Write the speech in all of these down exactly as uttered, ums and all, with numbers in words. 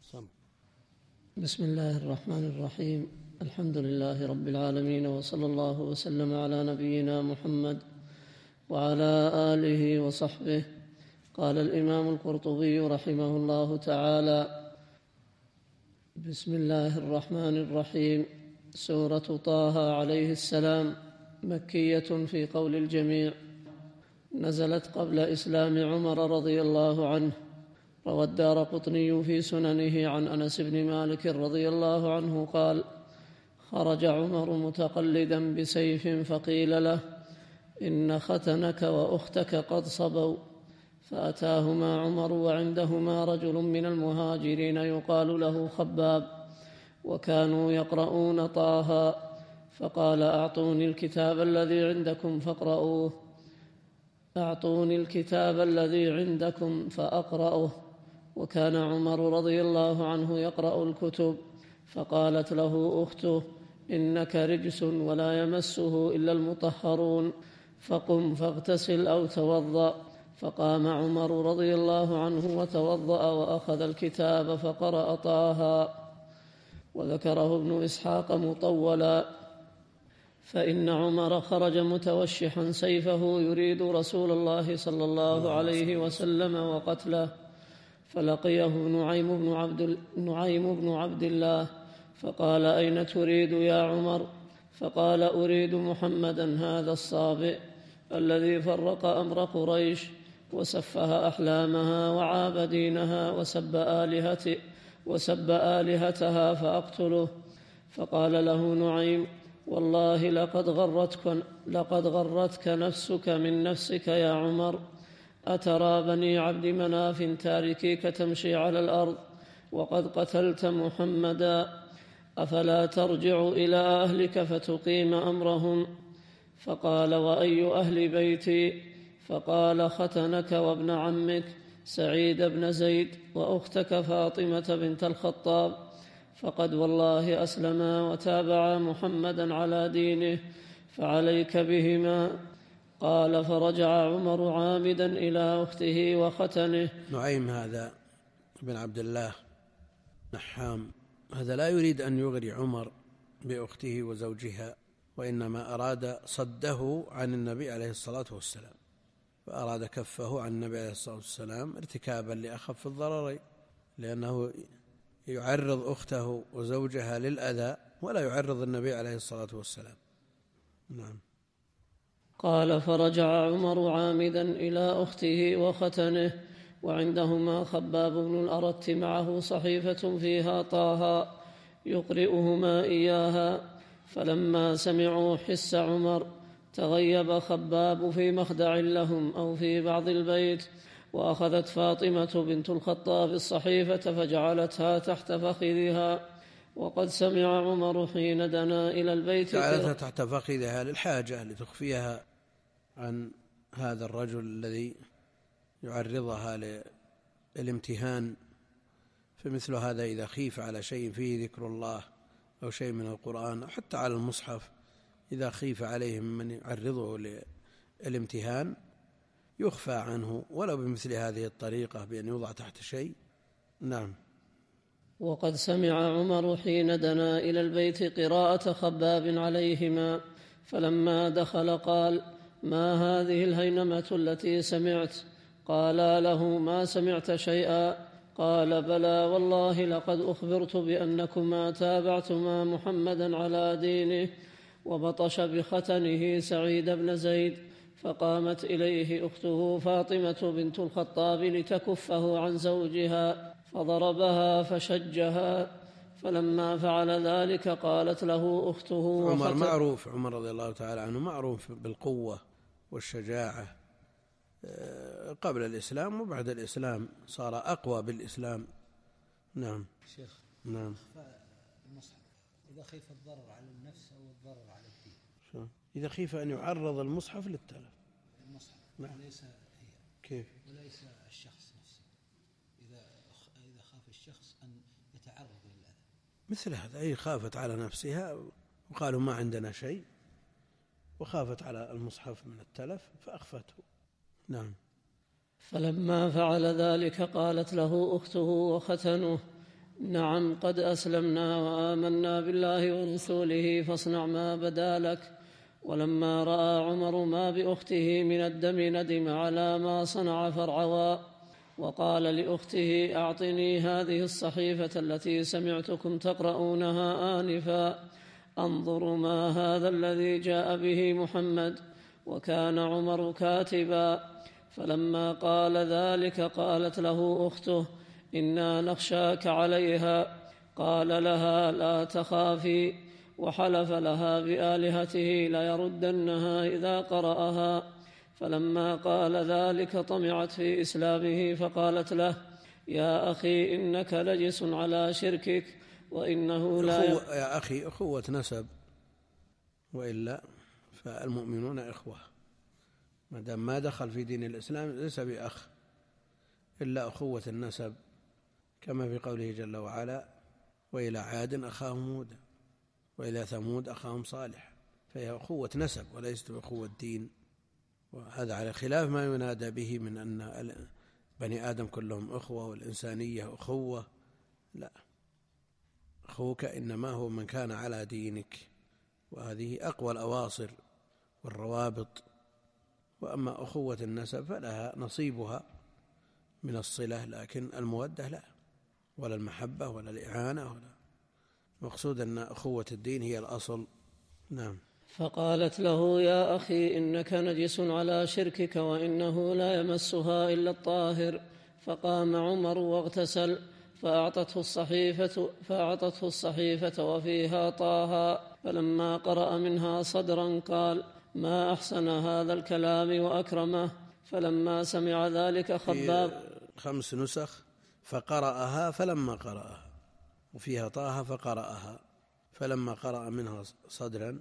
صم. بسم الله الرحمن الرحيم. الحمد لله رب العالمين، وصلى الله وسلم على نبينا محمد وعلى آله وصحبه. قال الإمام القرطبي رحمه الله تعالى: بسم الله الرحمن الرحيم. سورة طه عليه السلام مكية في قول الجميع، نزلت قبل إسلام عمر رضي الله عنه. روى الدارقطني في سننه عن أنس بن مالك رضي الله عنه قال: خرج عمر متقلدا بسيف فقيل له: إن ختنك وأختك قد صبوا، فأتاهما عمر وعندهما رجل من المهاجرين يقال له خباب، وكانوا يقرؤون طه، فقال: أعطوني الكتاب الذي عندكم فاقرؤوه أعطوني الكتاب الذي عندكم فأقرأه. وكان عمر رضي الله عنه يقرأ الكتب، فقالت له أخته: إنك رجس ولا يمسه إلا المطهرون، فقم فاغتسل أو توضأ. فقام عمر رضي الله عنه وتوضأ وأخذ الكتاب فقرأ طه. وذكره ابن إسحاق مطولا، فإن عمر خرج متوشحا سيفه يريد رسول الله صلى الله عليه وسلم وقتله، فلقيه نعيم بن عبد, نعيم بن عبد الله فقال: أين تريد يا عمر؟ فقال: أريد محمدا هذا الصابئ الذي فرق أمر قريش وسفه أحلامها وعاب دينها وسب آلهته وسب آلهتها فأقتله. فقال له نعيم: والله لقد غرتك, لقد غرتك نفسك من نفسك يا عمر. أترى بني عبد مناف تاركيك تمشي على الأرض وقد قتلت محمدا؟ أفلا ترجع إلى أهلك فتقيم أمرهم؟ فقال: وأي أهل بيتي؟ فقال: ختنك وابن عمك سعيد بن زيد وأختك فاطمة بنت الخطاب، فقد والله أسلما وتابعا محمدا على دينه، فعليك بهما. قال: فرجع عمر عامدا إلى أخته وختنه. نعيم هذا بن عبد الله نحام، هذا لا يريد أن يغري عمر بأخته وزوجها، وإنما أراد صده عن النبي عليه الصلاة والسلام، فأراد كفه عن النبي عليه الصلاة والسلام ارتكابا لأخف الضررين، لأنه يعرض أخته وزوجها للأذى ولا يعرض النبي عليه الصلاة والسلام. نعم. قال: فرجع عمر عامدا إلى أخته وختنه، وعندهما خباب بن الأرت معه صحيفة فيها طه يقرئهما إياها. فلما سمعوا حس عمر تغيب خباب في مخدع لهم أو في بعض البيت، وأخذت فاطمة بنت الخطاب الصحيفة فجعلتها تحت فخذها. وقد سمع عمر حين دنا إلى البيت جعلتها تحت فخذها للحاجة لتخفيها عن هذا الرجل الذي يعرضها للامتهان. فمثل هذا إذا خيف على شيء فيه ذكر الله أو شيء من القرآن أو حتى على المصحف، إذا خيف عليه من يعرضه للامتهان يخفى عنه ولو بمثل هذه الطريقة بأن يوضع تحت شيء. نعم. وقد سمع عمر حين دنا إلى البيت قراءة خباب عليهما، فلما دخل قال: ما هذه الهينمة التي سمعت؟ قالا له: ما سمعت شيئا. قال: بلى والله لقد أخبرت بأنكما تابعتما محمدا على دينه. وبطش بختنه سعيد بن زيد، فقامت إليه أخته فاطمة بنت الخطاب لتكفه عن زوجها، فضربها فشجها. فلما فعل ذلك قالت له أخته: عمر معروف، عمر رضي الله تعالى عنه معروف بالقوة والشجاعة قبل الإسلام وبعد الإسلام، صار أقوى بالإسلام. نعم. شيخ. نعم. المصحف إذا خيف الضرر على النفس أو الضرر على الدين؟ شو؟ إذا خيف أن يعرض المصحف للتلف. المصحف. نعم. وليس هي. كيف؟ وليس الشخص نفسه، إذا إذا خاف الشخص أن يتعرض للأذى مثل هذا، أي خافت على نفسها وقالوا ما عندنا شيء، وخافت على المصحف من التلف فأخفته. نعم. فلما فعل ذلك قالت له أخته وختنه: نعم قد أسلمنا وآمنا بالله ورسوله فاصنع ما بدا لك. ولما رأى عمر ما بأخته من الدم ندم على ما صنع فارعوى، وقال لأخته أعطني هذه الصحيفة التي سمعتكم تقرؤونها آنفا أنظر ما هذا الذي جاء به محمد، وكان عمر كاتبا. فلما قال ذلك قالت له أخته إنا نخشاك عليها، قال لها لا تخافي، وحلف لها بآلهته ليردنها إذا قرأها. فلما قال ذلك طمعت في إسلامه فقالت له يا أخي إنك لجس على شركك وإنه لا ي... يا أخي أخوة نسب، وإلا فالمؤمنون إخوة، ما دام ما دخل في دين الإسلام ليس بأخ إلا أخوة النسب، كما في قوله جل وعلا وإلى عاد أخاهم هود وإلى ثمود أخاهم صالح، فهي أخوة نسب وليست أخوة دين. وهذا على خلاف ما ينادى به من أن بني آدم كلهم أخوة والإنسانية أخوة، لا، أخوك إنما هو من كان على دينك، وهذه أقوى الأواصر والروابط. وأما أخوة النسب فلها نصيبها من الصلة، لكن المودة لا، ولا المحبة ولا الإعانة، ولا مقصود أن أخوة الدين هي الأصل. نعم. فقالت له يا أخي إنك نجس على شركك وإنه لا يمسها إلا الطاهر. فقام عمر واغتسل فأعطته الصحيفة, فأعطته الصحيفة وفيها طه، فلما قرأ منها صدرا قال ما أحسن هذا الكلام وأكرمه. فلما سمع ذلك خباب، خمس نسخ فقرأها فلما قرأها، وفيها طه فقرأها فلما قرأ منها صدرا.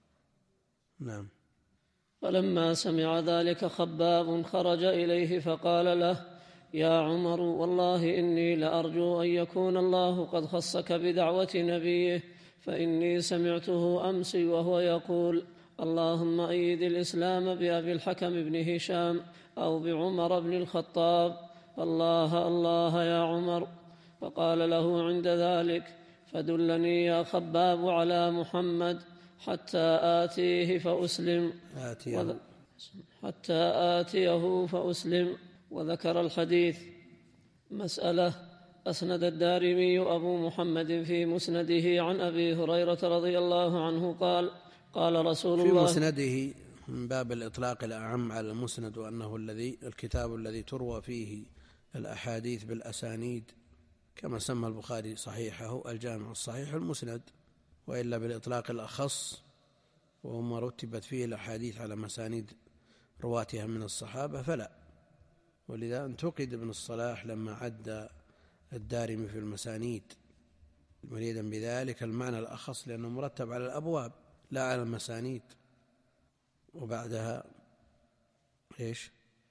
نعم. فلما سمع ذلك خباب خرج إليه فقال له يا عمر والله إني لأرجو أن يكون الله قد خصك بدعوة نبيه، فإني سمعته أمس وهو يقول اللهم أيد الإسلام بأبي الحكم بن هشام أو بعمر بن الخطاب. الله الله يا عمر. فقال له عند ذلك فدلني يا خباب على محمد حتى آتيه فأسلم آتيه. حتى آتيه فأسلم. وذكر الحديث. مسألة. أسند الدارمي أبو محمد في مسنده عن أبي هريرة رضي الله عنه قال قال رسول في الله في مسنده من باب الإطلاق الأعم على المسند، وأنه الذي الكتاب الذي تروى فيه الأحاديث بالأسانيد، كما سمى البخاري صحيحه الجامع الصحيح المسند، وإلا بالإطلاق الأخص وما رتبت فيه الأحاديث على مسانيد رواتها من الصحابة فلا. ولذا انتقد ابن الصلاح لما عد الدارمي في المسانيد مريدا بذلك المعنى الأخص، لأنه مرتب على الأبواب لا على المسانيد. وبعدها إيش؟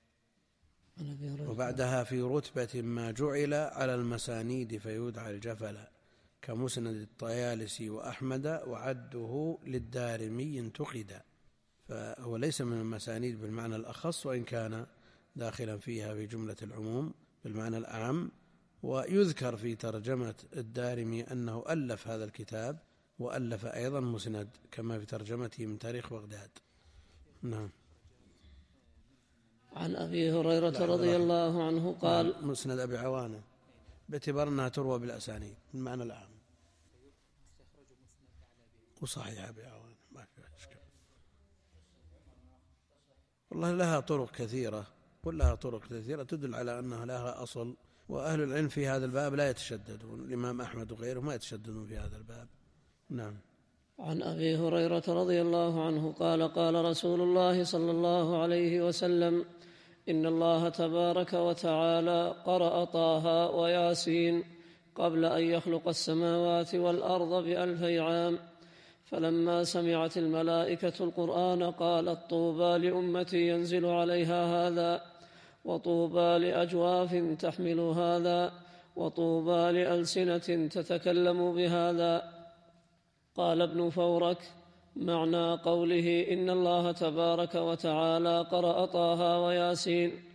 وبعدها في رتبة ما جعل على المسانيد فيدعى الجفل كمسند الطيالسي وأحمد، وعده للدارمي انتقد، فهو ليس من المسانيد بالمعنى الأخص، وإن كان داخلا فيها في جملة العموم بالمعنى الأعم. ويذكر في ترجمة الدارمي أنه ألف هذا الكتاب، وألف أيضا مسند كما في ترجمته من تاريخ بغداد. نعم. عن أبي هريرة رضي الله عنه قال مسند أبي عوانة باعتبار أنها تروى بالأسانيد بالمعنى العام، وصحيح أبي عوانة ما في إشكال. والله لها طرق كثيرة، كلها طرق كثيرة تدل على أنها لها أصل، وأهل العلم في هذا الباب لا يتشددون، الإمام أحمد وغيره ما يتشددون في هذا الباب. نعم. عن أبي هريرة رضي الله عنه قال قال رسول الله صلى الله عليه وسلم إن الله تبارك وتعالى قرأ طه وياسين قبل أن يخلق السماوات والأرض بألفي عام، فلما سمعت الملائكة القرآن قالت طوبى لأمتي ينزل عليها هذا، وطوبى لأجواف تحمل هذا، وطوبى لألسنة تتكلم بهذا. قال ابن فورك معنى قوله إن الله تبارك وتعالى قرأ طه وياسين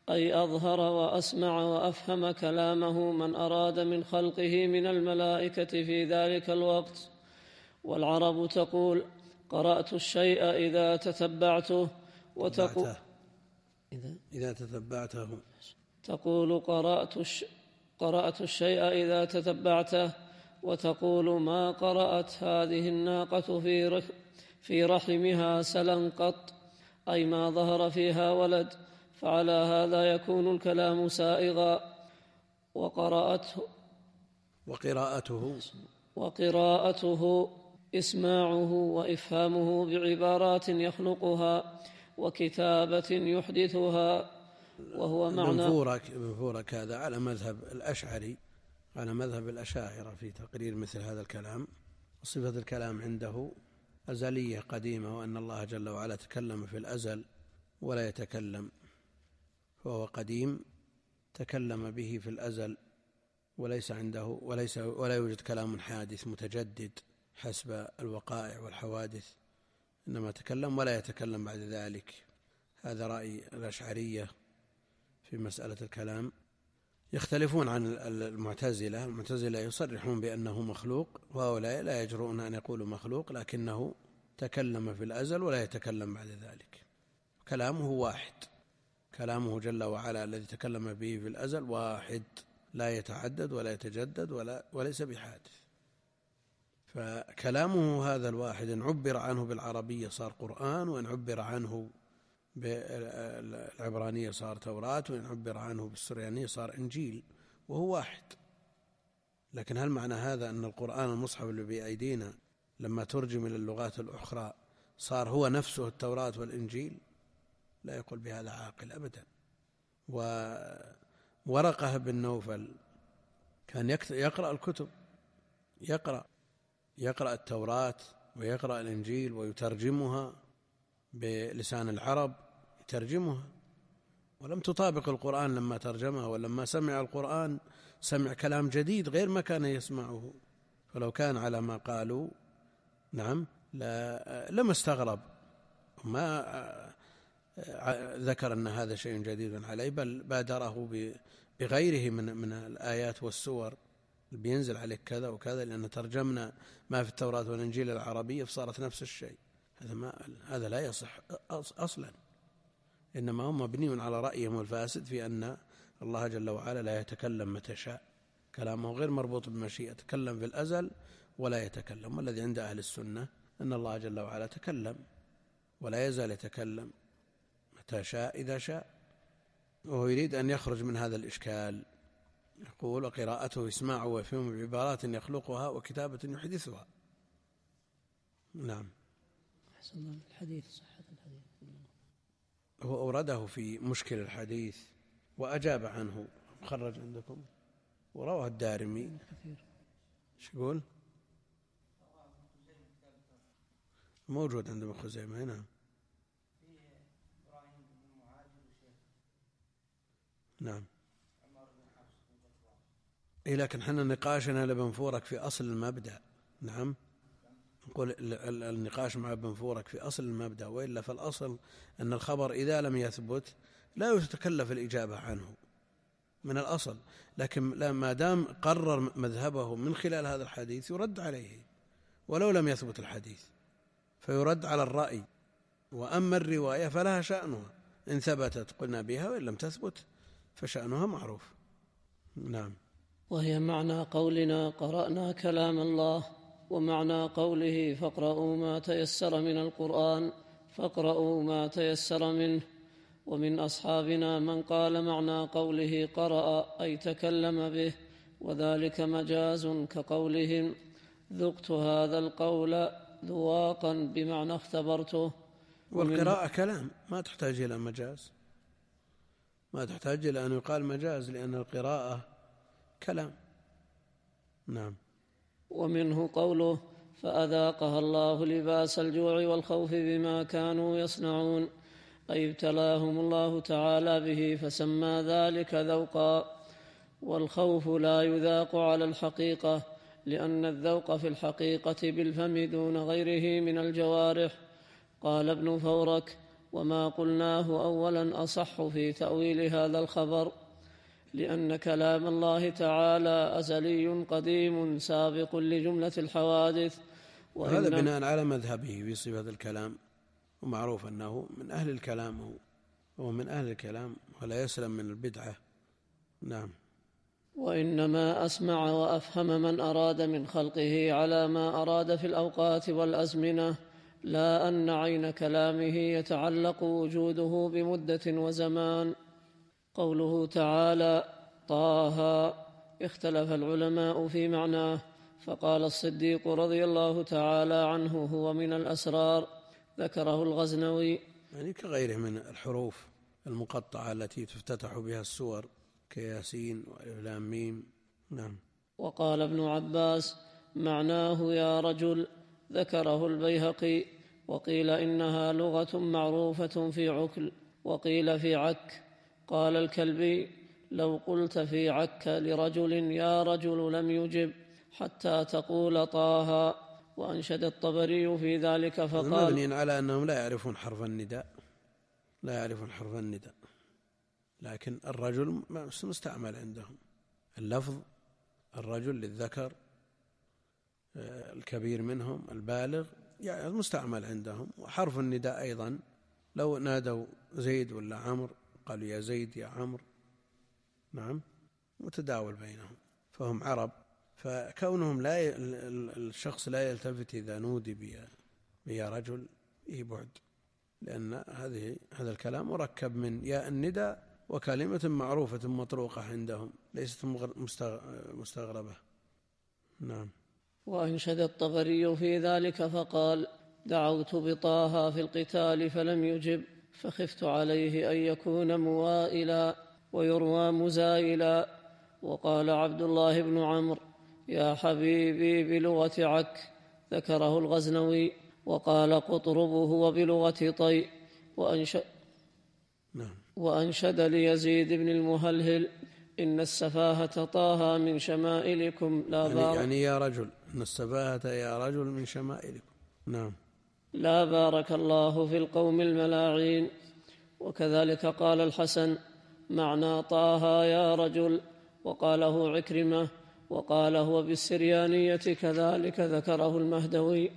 أي أظهر وأسمع وأفهم كلامه من أراد من خلقه من الملائكة في ذلك الوقت. والعرب تقول: قرأت الشيء إذا تتبعته، وتقول إذا, إذا تتبعته تقول قرأت, الش... قرأت الشيء إذا تتبعته، وتقول: ما قرأت هذه الناقة في, رح... في رحمها سلا قط، أي ما ظهر فيها ولد. فعلى هذا يكون الكلام سائغا. وقراءته وقراءته وقراءته إسماعه وإفهامه بعبارات يخلقها وكتابة يحدثها، وهو معنى بنفورك بنفورك هذا على مذهب الأشعري، على مذهب الأشاعرة في تقرير مثل هذا الكلام. صفة الكلام عنده أزلية قديمة، وأن الله جل وعلا تكلم في الأزل ولا يتكلم، فهو قديم تكلم به في الأزل، وليس عنده وليس ولا يوجد كلام حادث متجدد حسب الوقائع والحوادث، إنما تكلم ولا يتكلم بعد ذلك. هذا رأي الأشعرية في مسألة الكلام. يختلفون عن المعتزلة. المعتزلة يصرحون بأنه مخلوق، وهؤلاء لا يجرؤون أن يقولوا مخلوق، لكنه تكلم في الأزل ولا يتكلم بعد ذلك. كلامه واحد، كلامه جل وعلا الذي تكلم به في الأزل واحد، لا يتعدد ولا يتجدد ولا وليس بحادث. فكلامه هذا الواحد إن عبر عنه بالعربية صار قرآن، وإن عبر عنه بالعبرانية صار توراة، وإن عبر عنه بالسريانية صار إنجيل، وهو واحد. لكن هل معنى هذا أن القرآن المصحف اللي بأيدينا لما ترجم إلى اللغات الأخرى صار هو نفسه التوراة والإنجيل؟ لا يقول بهذا عاقل أبدا. وورقة بن نوفل كان يقرأ الكتب، يقرأ يقرأ التوراة ويقرأ الإنجيل ويترجمها بلسان العرب، يترجمها، ولم تطابق القرآن لما ترجمها. ولما سمع القرآن سمع كلام جديد غير ما كان يسمعه، فلو كان على ما قالوا نعم لما استغرب، ما ذكر أن هذا شيء جديد عليه، بل بادره بغيره من من الآيات والسور بينزل عليك كذا وكذا، لأن ترجمنا ما في التوراة والإنجيل العربية فصارت نفس الشيء. هذا ما هذا لا يصح أصلا، إنما هم مبني على رأيهم الفاسد في أن الله جل وعلا لا يتكلم متى شاء، كلامه غير مربوط بمشيئة، تكلم في الأزل ولا يتكلم. والذي عند أهل السنة أن الله جل وعلا تكلم ولا يزال يتكلم متى شاء إذا شاء. وهو يريد أن يخرج من هذا الإشكال، يقول: وقراءته إسماعه وفهمه بعبارات يخلقها وكتابة يحدثها. نعم. أحسن الحديث، صحة الحديث هو أورده في مشكل الحديث وأجاب عنه، مخرج عندكم، ورواه الدارمي. ايش يقول؟ موجود عند ابن خزيمة هنا. نعم. إيه، لكن حنا نقاشنا لابن فورك في أصل المبدأ. نعم، نقول النقاش مع ابن فورك في أصل المبدأ، وإلا فالأصل أن الخبر إذا لم يثبت لا يتكلف الإجابة عنه من الأصل، لكن ما دام قرر مذهبه من خلال هذا الحديث يرد عليه ولو لم يثبت الحديث، فيرد على الرأي. وأما الرواية فلها شأنها، إن ثبتت قلنا بها، وإن لم تثبت فشأنها معروف. نعم. وهي معنى قولنا قرأنا كلام الله، ومعنى قوله فاقرؤوا ما تيسر من القرآن فاقرؤوا ما تيسر منه. ومن أصحابنا من قال معنى قوله قرأ أي تكلم به، وذلك مجاز كقولهم ذقت هذا القول ذواقا بمعنى اختبرته. والقراءة كلام ما تحتاج إلى مجاز، ما تحتاج إلى أن يقال مجاز، لأن القراءة كلام. نعم. ومنه قوله فأذاقها الله لباس الجوع والخوف بما كانوا يصنعون، أي ابتلاهم الله تعالى به فسمى ذلك ذوقا. والخوف لا يذاق على الحقيقة، لأن الذوق في الحقيقة بالفم دون غيره من الجوارح. قال ابن فورك وما قلناه أولا أصح في تأويل هذا الخبر، لأن كلام الله تعالى أزلي قديم سابق لجملة الحوادث. وهذا بناء على مذهبه في صفة الكلام، ومعروف أنه من أهل الكلام، هو هو من أهل الكلام ولا يسلم من البدعة. نعم. وإنما أسمع وأفهم من أراد من خلقه على ما أراد في الأوقات والأزمنة، لا أن عين كلامه يتعلق وجوده بمدة وزمان. قوله تعالى طه اختلف العلماء في معناه، فقال الصديق رضي الله تعالى عنه هو من الأسرار، ذكره الغزنوي. يعني كغيره من الحروف المقطعة التي تفتتح بها السور كياسين وألف لام ميم. نعم. وقال ابن عباس معناه يا رجل، ذكره البيهقي. وقيل إنها لغة معروفة في عكل، وقيل في عك. قال الكلبي لو قلت في عك لرجل يا رجل لم يجب حتى تقول طه. وأنشد الطبري في ذلك فقال مبني على أنهم لا يعرفون حرف النداء، لا يعرفون حرف النداء، لكن الرجل مستعمل عندهم، اللفظ الرجل للذكر الكبير منهم البالغ يعني مستعمل عندهم. وحرف النداء أيضا لو نادوا زيد ولا عمرو قالوا يا زيد يا عمرو، نعم، متداول بينهم، فهم عرب. فكونهم لا ي... الشخص لا يلتفت إذا نودي بيا رجل إيه بعد، لأن هذه هذا الكلام مركب من ياء النداء وكلمة معروفة مطروقة عندهم ليست مستغربة. نعم. وأنشد الطبري في ذلك فقال دعوت بطه في القتال فلم يجب، فخفت عليه أن يكون موائلا ويروى مزايلا. وقال عبد الله بن عمرو يا حبيبي بلغة عك، ذكره الغزنوي. وقال قطرب هو بلغة طي. وأنشد, نعم. وأنشد ليزيد بن المهلهل إن السفاهة طه من شمائلكم لا يعني, بارك يعني يا رجل إن السفاهة يا رجل من شمائلكم. نعم. لا بارك الله في القوم الملاعين. وكذلك قال الحسن معنى طه يا رجل، وقاله عكرمة، وقال هو بالسريانية كذلك، ذكره المهدوي.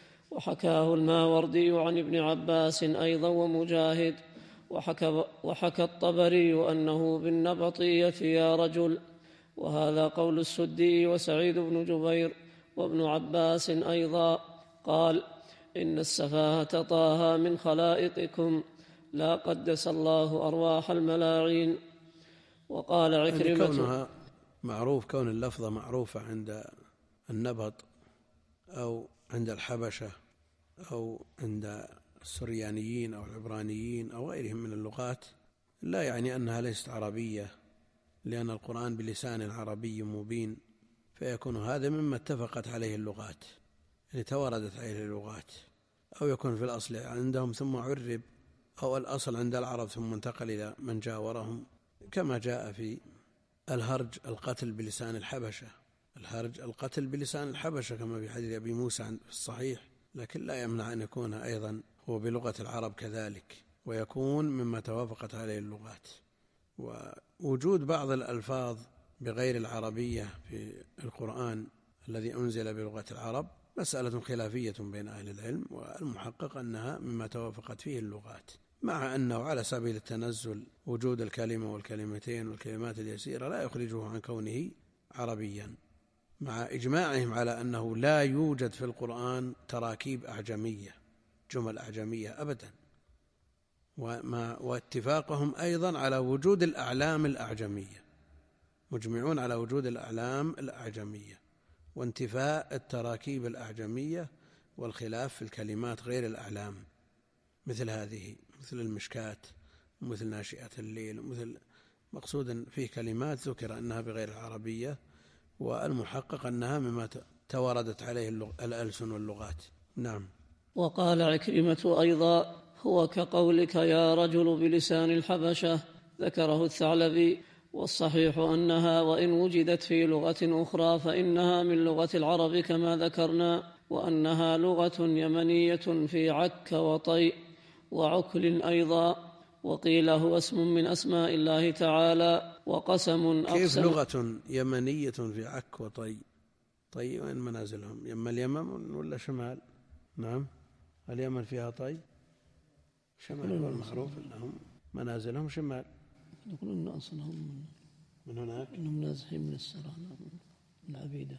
وحكاه الماوردي عن ابن عباس أيضا ومجاهد. وحكى, وحكى الطبري أنه بالنبطية يا رجل، وهذا قول السدي وسعيد بن جبير. وابن عباس أيضا قال إن السفاهة طه من خلائقكم لا قدس الله أرواح الملاعين. وقال عكرمة يعني كونها معروف، كون اللفظة معروفة عند النبط أو عند الحبشة أو عند السريانيين أو العبرانيين أو غيرهم من اللغات لا يعني أنها ليست عربية، لأن القرآن بلسان عربي مبين، فيكون هذا مما اتفقت عليه اللغات، يعني توردت عليه اللغات، أو يكون في الأصل عندهم ثم عرب، أو الأصل عند العرب ثم انتقل إلى من جاورهم، كما جاء في الهرج القتل بلسان الحبشة، الهرج القتل بلسان الحبشة كما في حديث أبي موسى في الصحيح، لكن لا يمنع أن يكون أيضا هو بلغة العرب كذلك، ويكون مما توافقت عليه اللغات. ووجود بعض الألفاظ بغير العربية في القرآن الذي أنزل بلغة العرب مسألة خلافية بين أهل العلم، والمحقق أنها مما توافقت فيه اللغات، مع أنه على سبيل التنزل وجود الكلمة والكلمتين والكلمات اليسيرة لا يخرجه عن كونه عربيا، مع إجماعهم على أنه لا يوجد في القرآن تراكيب أعجمية، جمل أعجمية أبدا، وما واتفاقهم أيضا على وجود الأعلام الأعجمية، مجمعون على وجود الأعلام الأعجمية وانتفاء التراكيب الأعجمية، والخلاف في الكلمات غير الأعلام مثل هذه، مثل المشكاة، مثل ناشئة الليل، مثل مقصود فيه كلمات ذكر أنها بغير العربية، والمحقق أنها مما توردت عليه الألسن واللغات. نعم. وقال عكرمة أيضا هو كقولك يا رجل بلسان الحبشة، ذكره الثعلبي. والصحيح أنها وإن وجدت في لغة أخرى فإنها من لغة العرب كما ذكرنا، وأنها لغة يمنية في عك وطي. وعكل أيضا. وقيل هو اسم من أسماء الله تعالى وقسم أقسم. كيف لغة يمنية في عك وطي؟ طي وين منازلهم؟ يم اليمن ولا شمال؟ نعم اليمن فيها طي شمال، والمعروف أنهم منازلهم شمال. يقولون أصلهم من هناك، إنهم نازحين من السرى، من عبيدة،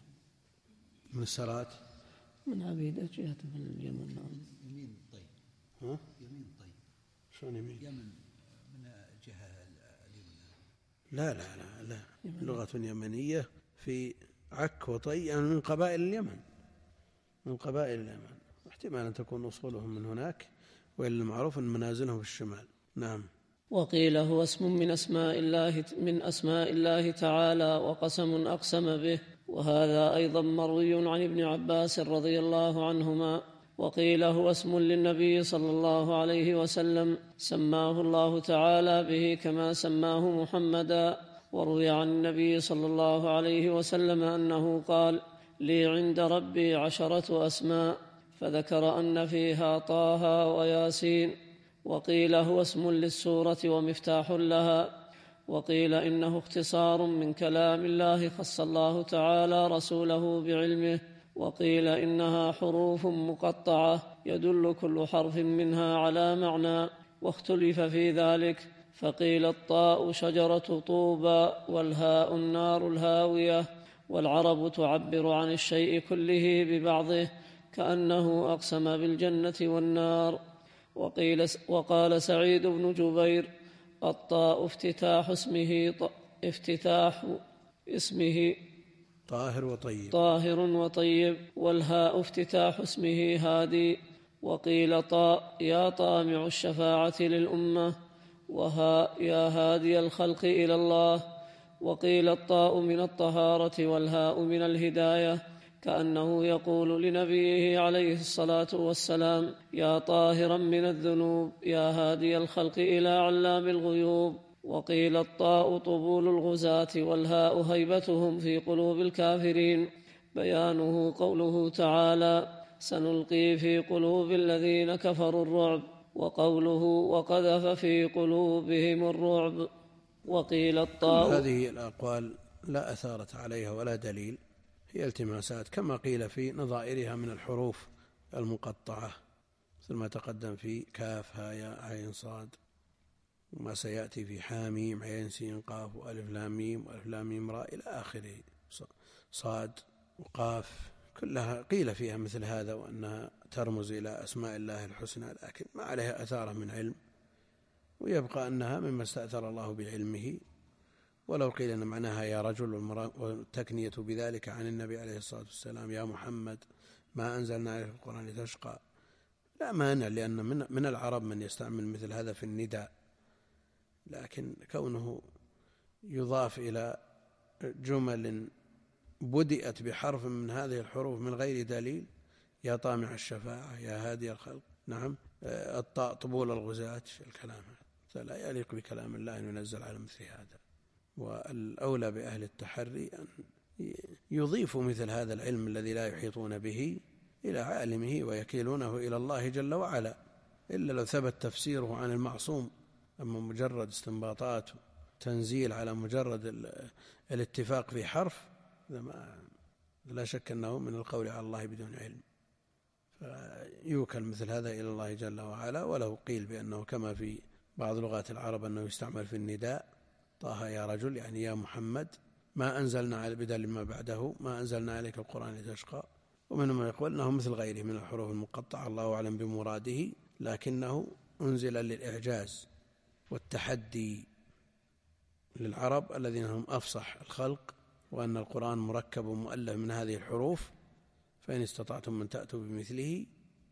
من السرات، من عبيدة جهة في اليمن. نعم. يمين طي. ها؟ يمين طي. شلون يمين؟ يمن من جهة اليمن. لا لا لا لا يمن. لغة يمنية في عك وطي، يعني من قبائل اليمن، من قبائل اليمن، احتمال أن تكون أصولهم من هناك، وإلا المعروف أن منازلهم في الشمال. نعم. وقيل هو اسم من أسماء الله من أسماء الله تعالى وقسم أقسم به، وهذا أيضا مروي عن ابن عباس رضي الله عنهما. وقيل هو اسم للنبي صلى الله عليه وسلم سماه الله تعالى به كما سماه محمدا. وروي عن النبي صلى الله عليه وسلم أنه قال: لي عند ربي عشرة أسماء، فذكر أن فيها طه وياسين. وقيل هو اسم للسورة ومفتاح لها. وقيل إنه اختصار من كلام الله خص الله تعالى رسوله بعلمه. وقيل إنها حروف مقطعة يدل كل حرف منها على معنى، واختلف في ذلك، فقيل الطاء شجرة طوبى، والهاء النار الهاوية. والعرب تعبر عن الشيء كله ببعضه، كأنه أقسم بالجنة والنار. وقيل وقال سعيد بن جبير: الطاء افتتاح اسمه افتتاح اسمه طاهر وطيب طاهر وطيب، والهاء افتتاح اسمه هادي. وقيل طاء يا طامع الشفاعة للأمة، وهاء يا هادي الخلق إلى الله. وقيل الطاء من الطهارة والهاء من الهداية، كأنه يقول لنبيه عليه الصلاة والسلام: يا طاهرا من الذنوب، يا هادي الخلق إلى علام الغيوب. وقيل الطاء طبول الغزاة، والهاء هيبتهم في قلوب الكافرين، بيانه قوله تعالى: سنلقي في قلوب الذين كفروا الرعب، وقوله: وقذف في قلوبهم الرعب. وقيل الطاء. هذه الأقوال لا أثارت عليها ولا دليل، هي التماسات كما قيل في نظائرها من الحروف المقطعة، مثل ما تقدم في كاف ها يا عين صاد، وما سيأتي في حاميم عين سين قاف وألف لام ميم وألف لام ميم راء إلى آخره، صاد وقاف، كلها قيل فيها مثل هذا، وأنها ترمز إلى أسماء الله الحسنى، لكن ما عليها أثارة من علم، ويبقى أنها مما استأثر الله بعلمه. ولو قيل أن معناها يا رجل، والتكنية بذلك عن النبي عليه الصلاة والسلام: يا محمد ما أنزلنا عليك القرآن لتشقى، لا مانع، لأن من من العرب من يستعمل مثل هذا في النداء، لكن كونه يضاف إلى جمل بدأت بحرف من هذه الحروف من غير دليل: يا طامع الشفاعة، يا هادي الخلق، نعم، الطاء طبول الغزاة، الكلام هذا لا يليق بكلام الله أن ينزل على مثل هذا. والأولى بأهل التحري أن يضيفوا مثل هذا العلم الذي لا يحيطون به إلى عالمه ويكيلونه إلى الله جل وعلا، إلا لو ثبت تفسيره عن المعصوم. أما مجرد استنباطات تنزيل على مجرد الاتفاق في حرف، لا شك أنه من القول على الله بدون علم، فيوكل مثل هذا إلى الله جل وعلا. ولو قيل بأنه كما في بعض لغات العرب أنه يستعمل في النداء: طه يا رجل، يعني يا محمد، ما أنزلنا على بدل ما بعده، ما أنزلنا عليك القرآن لتشقى. ومنهم من يقول أنه مثل غيره من الحروف المقطعة، الله أعلم بمراده، لكنه أنزل للإعجاز والتحدي للعرب الذين هم أفصح الخلق، وأن القرآن مركب ومؤلف من هذه الحروف، فإن استطعتم من تأتوا بمثله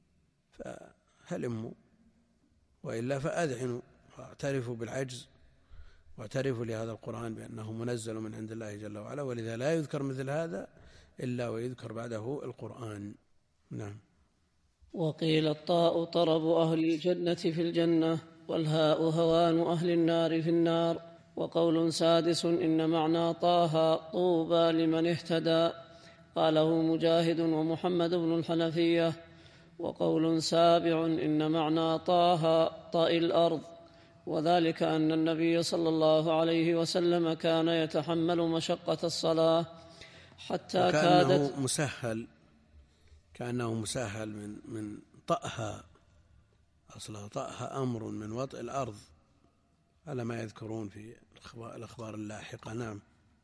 فهلموا، وإلا فأذعنوا واعترفوا بالعجز، واعترفوا لهذا القرآن بأنه منزل من عند الله جل وعلا، ولذا لا يذكر مثل هذا إلا ويذكر بعده القرآن. نعم. وقيل الطاء طرب أهل الجنة في الجنة، والهاء هوان أهل النار في النار. وقول سادس: إن معنى طه طوبى لمن اهتدى. قاله مجاهد ومحمد بن الحنفية. وقول سابع إن معنى طه طئ الأرض، وذلك أن النبي صلى الله عليه وسلم كان يتحمل مشقة الصلاة حتى كادت كأنه مسهل كأنه مسهل من من طأها، أصلا طأها أمر من وطئ الأرض على ما يذكرون في الأخبار اللاحقة. نعم.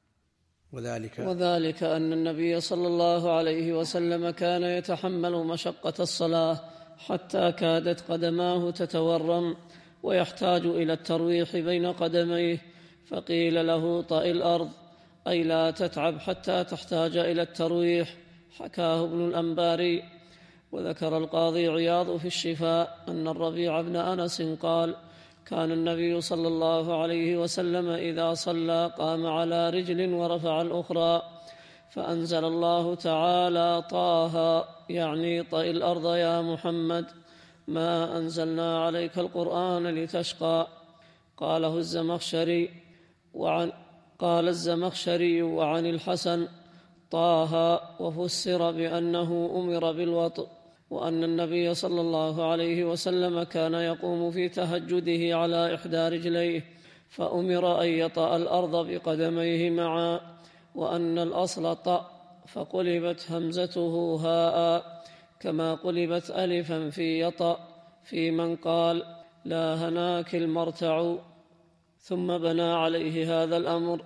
وذلك وذلك أن النبي صلى الله عليه وسلم كان يتحمل مشقة الصلاة حتى كادت قدماه تتورم ويحتاج إلى الترويح بين قدميه، فقيل له طئ الأرض، أي لا تتعب حتى تحتاج إلى الترويح، حكاه ابن الأنباري. وذكر القاضي عياض في الشفاء أن الربيع بن أنس قال: كان النبي صلى الله عليه وسلم إذا صلى قام على رجل ورفع الأخرى، فأنزل الله تعالى: طه، يعني طئ الأرض يا محمد، ما أنزلنا عليك القرآن لتشقى. قاله الزمخشري وعن قال الزمخشري وعن الحسن: طه، وفسر بأنه أمر بالوطء، وأن النبي صلى الله عليه وسلم كان يقوم في تهجده على إحدى رجليه، فأمر أن يطأ الأرض بقدميه معا، وأن الأصل طأ، فقلبت همزته هاء كما قلبت ألفا في يطأ، في من قال: لا هناك المرتع، ثم بنى عليه هذا الأمر،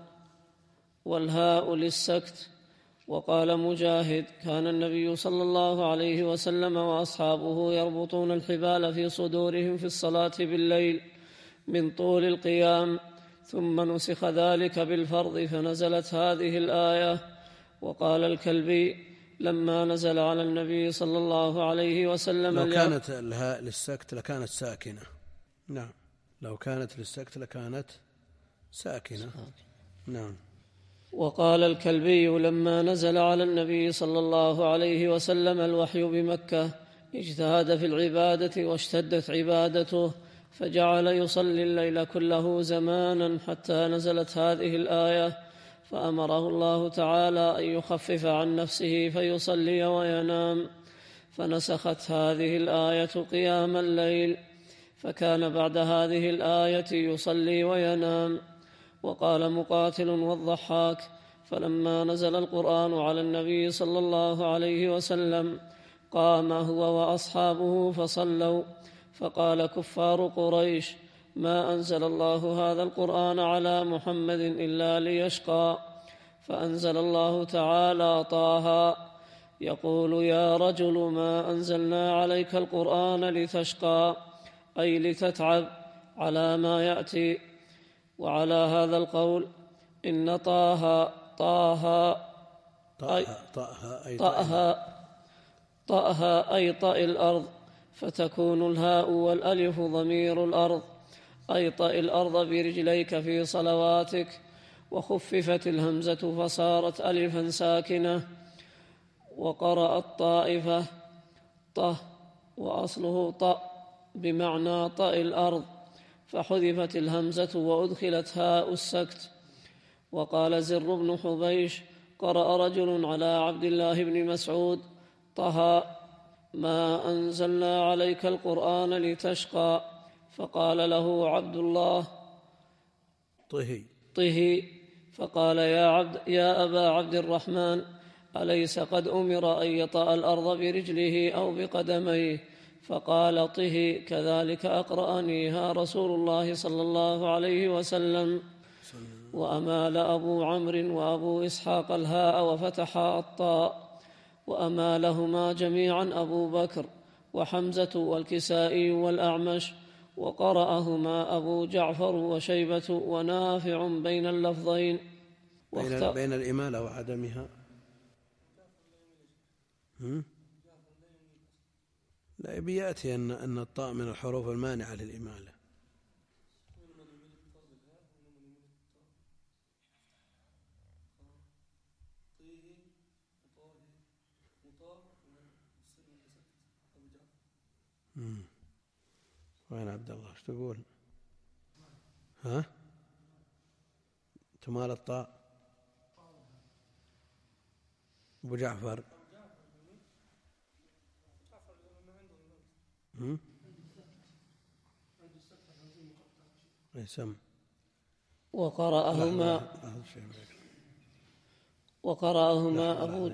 والهاء للسكت. وقال مجاهد: كان النبي صلى الله عليه وسلم وأصحابه يربطون الحبال في صدورهم في الصلاة بالليل من طول القيام، ثم نسخ ذلك بالفرض فنزلت هذه الآية. وقال الكلبي: لما نزل على النبي صلى الله عليه وسلم لو كانت الهاء للسكت لكانت ساكنة. نعم، لو كانت للسكت لكانت ساكنة. نعم. وقال الكلبي: لما نزل على النبي صلى الله عليه وسلم الوحي بمكة اجتهد في العبادة واشتدت عبادته، فجعل يصلي الليل كله زمانا حتى نزلت هذه الآية، فأمره الله تعالى أن يخفف عن نفسه فيصلي وينام، فنسخت هذه الآية قيام الليل، فكان بعد هذه الآية يصلي وينام. وقال مقاتل والضحاك: فلما نزل القرآن على النبي صلى الله عليه وسلم قام هو وأصحابه فصلوا، فقال كفار قريش: ما أنزل الله هذا القرآن على محمد إلا ليشقى، فأنزل الله تعالى: طه، يقول: يا رجل ما أنزلنا عليك القرآن لتشقى، أي لتتعب على ما يأتي. وعلى هذا القول إن طه طه أي طأها طأها أي طأ الأرض، فتكون الهاء والألف ضمير الأرض، أي طأ الأرض برجليك في صلواتك، وخففت الهمزة فصارت ألفا ساكنة. وقرأ الطائفة طه، وأصله طأ بمعنى طأ الأرض، فحذفت الهمزة وأدخلت هاء السكت. وقال زر بن حبيش: قرأ رجل على عبد الله بن مسعود: طه، ما أنزلنا عليك القرآن لتشقى، فقال له عبد الله: طه طه، فقال: يا, عبد يا أبا عبد الرحمن، أليس قد أمر أن يطأ الأرض برجله أو بقدميه؟ فقال: طه، كذلك أقرأنيها رسول الله صلى الله عليه وسلم. وأمال أبو عمرو وأبو إسحاق الهاء وفتحا الطاء، وأمالهما جميعا أبو بكر وحمزة والكسائي والأعمش، وقرأهما أبو جعفر وشيبة ونافع بين اللفظين. بين, بين الإمالة وعدمها. لا، بيأتي أن أن الطاء من الحروف المانعة للإمالة. وين عبد الله؟ ايش تقول؟ ها؟ تمال الطاء. أبو جعفر يسم وقرأهما وقرأهما أبو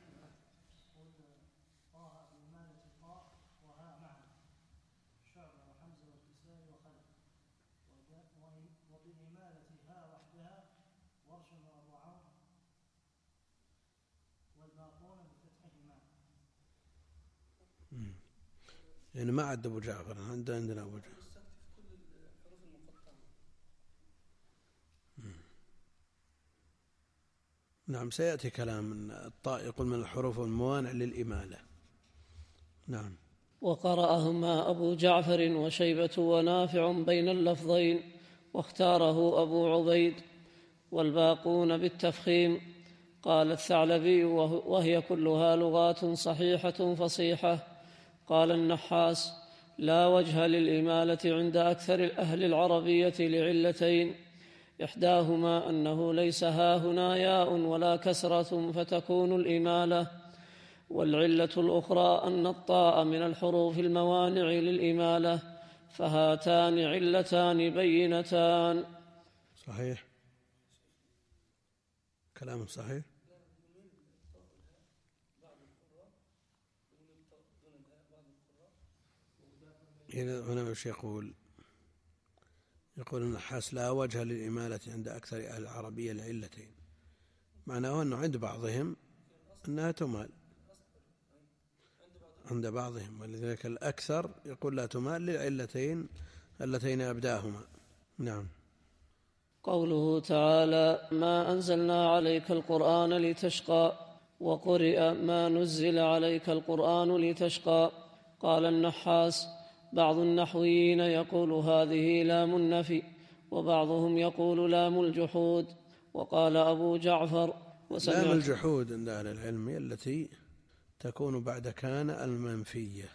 يعني ما عد أبو جعفر، عندنا عندنا أبو جعفر. نعم سيأتي كلام الطاء يقول من الحروف الموانع للإمالة. نعم. وقرأهما أبو جعفر وشيبة ونافع بين اللفظين، واختاره أبو عبيد، والباقون بالتفخيم. قال الثعلبي وهي كلها لغات صحيحة فصيحة. قال النحاس لا وجه للإمالة عند أكثر أهل العربية لعلتين: إحداهما أنه ليس هاهنا ياء ولا كسرة فتكون الإمالة، والعلة الأخرى أن الطاء من الحروف الموانع للإمالة، فهاتان علتان بينتان. صحيح، كلام صحيح. هنا وش يقول؟ يقول النحاس لا وجه للإمالة عند أكثر أهل العربية لعلتين، معناه أنه عند بعضهم أنها تمال عند بعضهم، ولذلك الأكثر يقول لا تمال للعلتين اللتين أبداهما. نعم. قوله تعالى ما أنزلنا عليك القرآن لتشقى، وقرئ ما نزل عليك القرآن لتشقى. قال النحاس بعض النحويين يقول هذه لام النفي، وبعضهم يقول لام الجحود. وقال أبو جعفر لام الجحود عند أهل العلم التي تكون بعد كان المنفية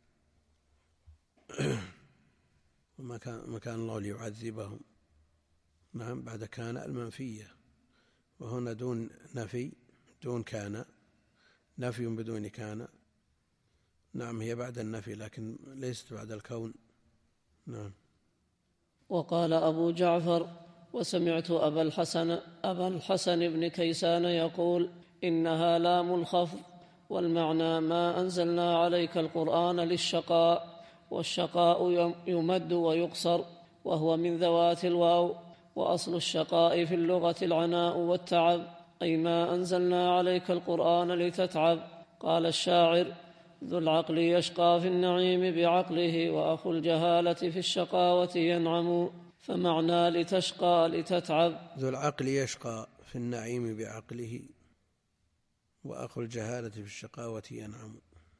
وما كان, كان الله ليعذبهم. نعم، بعد كان المنفية، وهنا دون نفي، دون كان، نفي بدون كان. نعم، هي بعد النفي لكن ليست بعد الكون. نعم. وقال أبو جعفر وسمعت أبا الحسن, أبا الحسن بن كيسان يقول إنها لام الخفض، والمعنى ما أنزلنا عليك القرآن للشقاء، والشقاء يمد ويقصر وهو من ذوات الواو، وأصل الشقاء في اللغة العناء والتعب، أي ما أنزلنا عليك القرآن لتتعب. قال الشاعر ذو العقل يشقى في النعيم بعقله، وأخو الجهالة في الشقاوة ينعم، فمعنى لتشقى لتتعب. ذو العقل يشقى في النعيم بعقله، وأخو الجهالة في الشقاوة ينعم.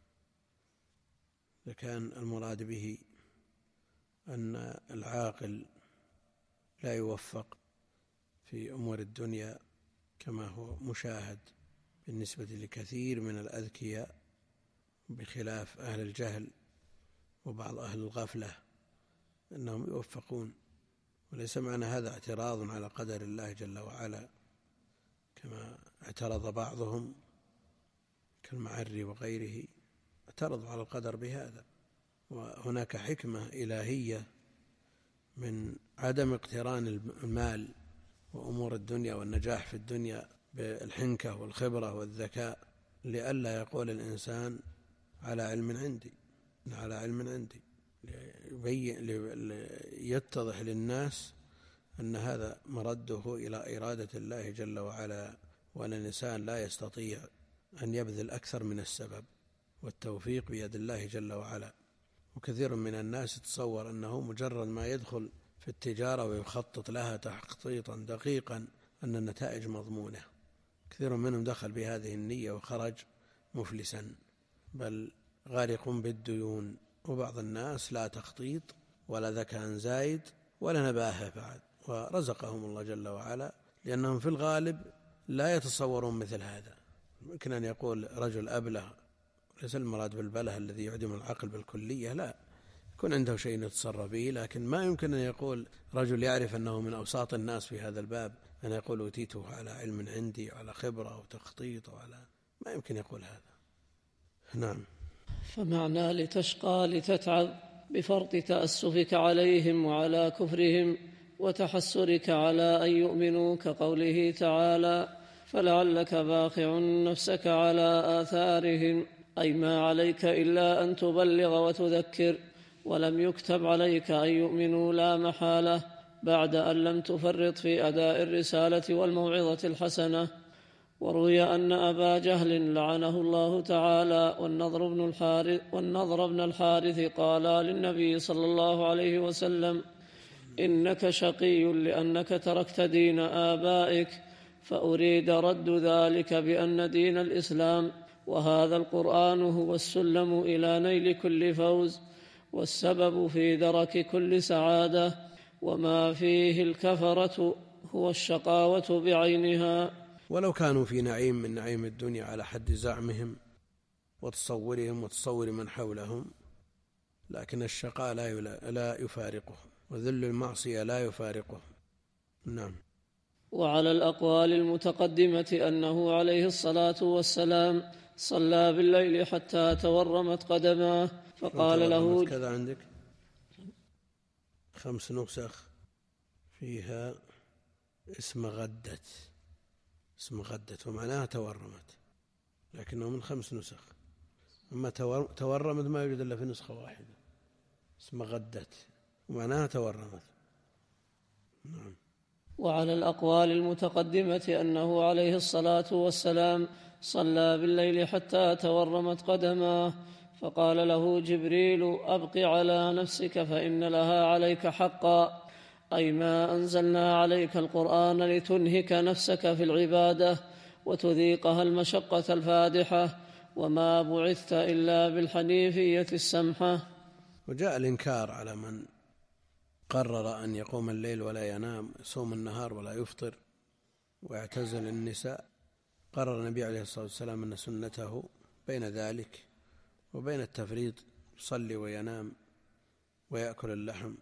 فكان المراد به أن العاقل لا يوفق في أمور الدنيا كما هو مشاهد بالنسبة لكثير من الأذكياء، بخلاف أهل الجهل وبعض أهل الغفلة أنهم يوفقون. وليس معنى هذا اعتراض على قدر الله جل وعلا كما اعترض بعضهم كالمعري وغيره، اعترضوا على القدر بهذا. وهناك حكمة إلهية من عدم اقتران المال وأمور الدنيا والنجاح في الدنيا بالحنكة والخبرة والذكاء، لئلا يقول الإنسان على علم عندي على علم عندي يتضح للناس أن هذا مرده إلى إرادة الله جل وعلا، وأن الإنسان لا يستطيع أن يبذل أكثر من السبب، والتوفيق بيد الله جل وعلا. وكثير من الناس يتصور أنه مجرد ما يدخل في التجارة ويخطط لها تخطيطا دقيقا أن النتائج مضمونة. كثير منهم دخل بهذه النية وخرج مفلسا بل غارق بالديون. وبعض الناس لا تخطيط ولا ذكاء زايد ولا نباهة بعد، ورزقهم الله جل وعلا، لأنهم في الغالب لا يتصورون مثل هذا. يمكن أن يقول رجل أبله، ليس المراد بالبله الذي يعدم العقل بالكلية، لا، يكون عنده شيء يتصرف به، لكن ما يمكن أن يقول رجل يعرف أنه من أوساط الناس في هذا الباب أن يقول أوتيته على علم عندي وعلى خبرة وتخطيط وعلى، ما يمكن يقول هذا. نعم. فمعنى لتشقى لتتعب بفرط تأسفك عليهم وعلى كفرهم وتحسرك على أن يؤمنوا، كقوله تعالى: فلعلك باخع نفسك على آثارهم، أي ما عليك إلا أن تبلغ وتذكر، ولم يكتب عليك أن يؤمنوا لا محالة بعد أن لم تفرط في أداء الرسالة والموعظة الحسنة. وروي أن أبا جهل لعنه الله تعالى والنضر بن الحارث, والنضر بن الحارث قالا للنبي صلى الله عليه وسلم: إنك شقي لأنك تركت دين آبائك، فأريد رد ذلك بأن دين الإسلام وهذا القرآن هو السلم إلى نيل كل فوز والسبب في درك كل سعادة، وما فيه الكفرة هو الشقاوة بعينها. ولو كانوا في نعيم من نعيم الدنيا على حد زعمهم وتصورهم وتصور من حولهم، لكن الشقاء لا يفارقه، وذل المعصية لا يفارقه. نعم. وعلى الأقوال المتقدمة أنه عليه الصلاة والسلام صلى بالليل حتى تورمت قدماه، فقال له: كذا عندك خمس نسخ فيها اسم غدت، اسم غدت ومعناها تورمت، لكنه من خمس نسخ. أما تورمت ما يوجد إلا في نسخة واحدة، اسم غدت ومعناها تورمت. نعم. وعلى الأقوال المتقدمة أنه عليه الصلاة والسلام صلى بالليل حتى تورمت قدماه، فقال له جبريل: أبق على نفسك فإن لها عليك حقا، أي ما أنزلنا عليك القرآن لتنهك نفسك في العبادة وتذيقها المشقة الفادحة، وما بعثت إلا بالحنيفية السمحة. وجاء الإنكار على من قرر أن يقوم الليل ولا ينام، يصوم النهار ولا يفطر ويعتزل النساء. قرر النبي عليه الصلاة والسلام أن سنته بين ذلك وبين التفريط، يصلي وينام ويأكل اللحم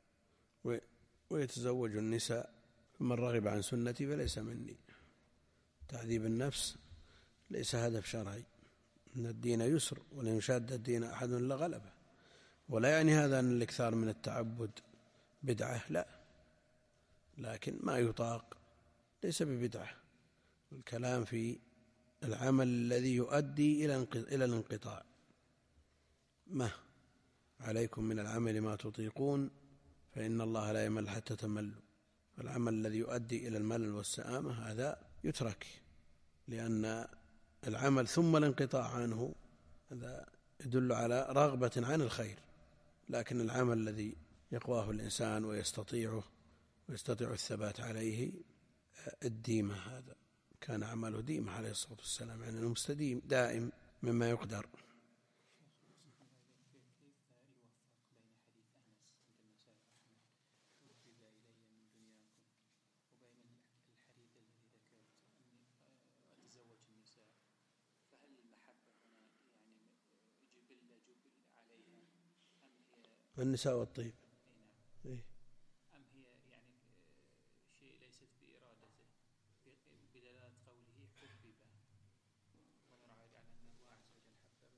ويتزوج النساء. فمن رغب عن سنتي فليس مني. تعذيب النفس ليس هدف شرعي، إن الدين يسر ولن يشاد الدين أحد إلا غلبه. ولا يعني هذا أن الإكثار من التعبد بدعة، لا، لكن ما يطاق ليس ببدعة. الكلام في العمل الذي يؤدي إلى الانقطاع. ما عليكم من العمل ما تطيقون فإن الله لا يمل حتى تملوا. العمل الذي يؤدي إلى الملل والسآمة هذا يترك، لأن العمل ثم الانقطاع عنه هذا يدل على رغبة عن الخير. لكن العمل الذي يقواه الإنسان ويستطيعه ويستطيع الثبات عليه الديمة، هذا كان عمله ديمة عليه الصلاة والسلام، يعني أنه مستديم دائم مما يقدر. النساء والطيب إيه؟ أم هي يعني شيء ليست بإرادته بدلالة قوله حبب ونرى على أن الله عز وجل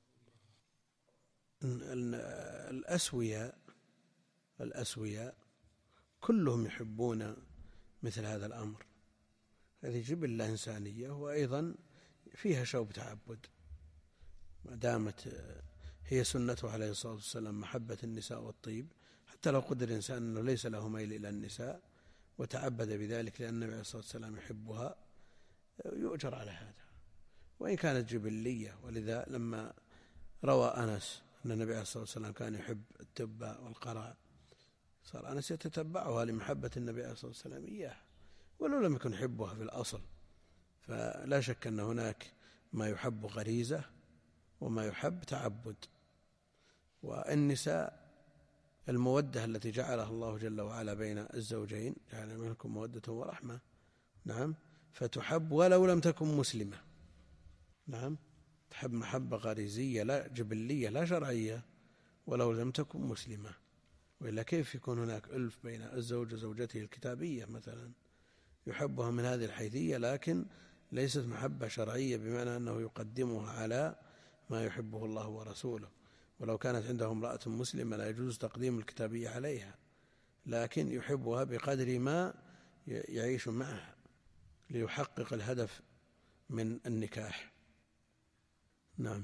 حببه إليه. الأسوياء الأسوياء كلهم يحبون مثل هذا الأمر. هذه جبلة إنسانية وأيضا فيها شوب تعبد، ما دامت هي سنته عليه الصلاة والسلام محبة النساء والطيب. حتى لو قدر الإنسان أنه ليس له ميل إلى النساء وتعبد بذلك لأن النبي عليه الصلاة والسلام يحبها، يؤجر على هذا وإن كانت جبلية. ولذا لما روى أنس أن النبي عليه الصلاة والسلام كان يحب التبع والقرع، صار أنس يتتبعها لمحبة النبي عليه الصلاة والسلام إياه، ولو لم يكن يحبها في الأصل. فلا شك أن هناك ما يحب غريزة وما يحب تعبد. والنساء المودة التي جعلها الله جل وعلا بين الزوجين، جعل منكم مودة ورحمة، نعم، فتحب ولو لم تكن مسلمة. نعم، تحب محبة غريزية لا جبلية لا شرعية ولو لم تكن مسلمة. وإلا كيف يكون هناك ألف بين الزوج وزوجته الكتابية مثلا، يحبها من هذه الحيثية لكن ليست محبة شرعية بمعنى أنه يقدمها على ما يحبه الله ورسوله. ولو كانت عنده امرأة مسلمة لا يجوز تقديم الكتابية عليها، لكن يحبها بقدر ما يعيش معها ليحقق الهدف من النكاح. نعم.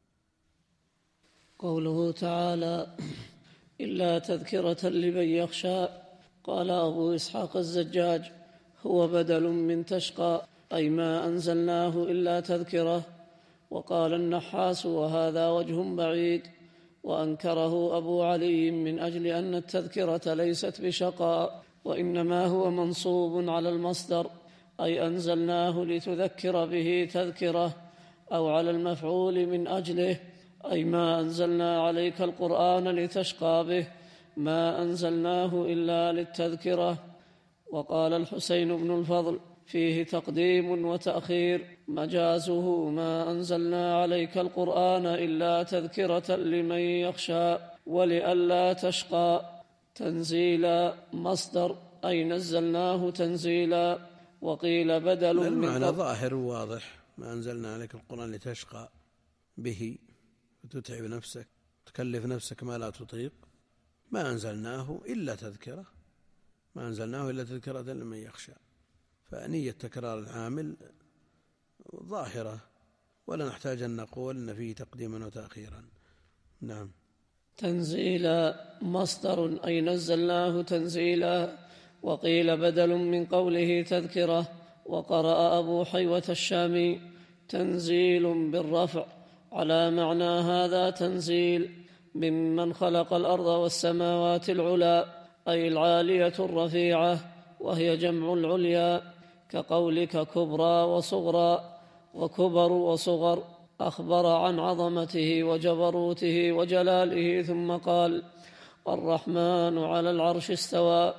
قوله تعالى: إلا تذكرة لمن يخشى. قال أبو إسحاق الزجاج: هو بدل من تشقى، أي ما أنزلناه إلا تذكرة. وقال النحاس: وهذا وجه بعيد، وأنكره أبو علي من أجل أن التذكرة ليست بشقاء، وإنما هو منصوب على المصدر، أي أنزلناه لتذكر به تذكرة، أو على المفعول من أجله، أي ما أنزلنا عليك القرآن لتشقى به، ما أنزلناه إلا للتذكرة. وقال الحسين بن الفضل: فيه تقديم وتأخير، مجازه ما أنزلنا عليك القرآن إلا تذكرة لمن يخشى ولئلا تشقى. تنزيلا مصدر، أي نزلناه تنزيلا. وقيل بدل من المعنى ظاهر وواضح، ما أنزلنا عليك القرآن لتشقى به وتتعب نفسك تكلف نفسك ما لا تطيق، ما أنزلناه إلا تذكرة، ما أنزلناه إلا تذكرة لمن يخشى. فنية تكرار العامل ظاهرة، ولا نحتاج أن نقول أن فيه تقديما وتأخيرا. نعم. تنزيلا مصدر، أي نزلناه تنزيلا. وقيل بدل من قوله تذكرة. وقرأ أبو حيوة الشامي: تنزيل بالرفع، على معنى هذا تنزيل ممن خلق الأرض والسماوات العلى، أي العالية الرفيعة، وهي جمع العليا، كقولك كبرى وصغرى، وكبر وصغر. أخبر عن عظمته وجبروته وجلاله، ثم قال: الرحمن على العرش استوى.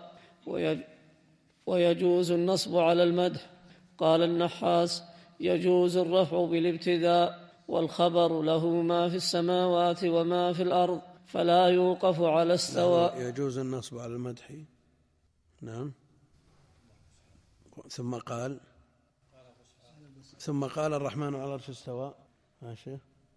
ويجوز النصب على المدح. قال النحاس: يجوز الرفع بالابتداء، والخبر له ما في السماوات وما في الأرض، فلا يوقف على استوى. يجوز النصب على المدح. نعم. ثم قال ثم قال الرحمن على العرش استوى. ماشي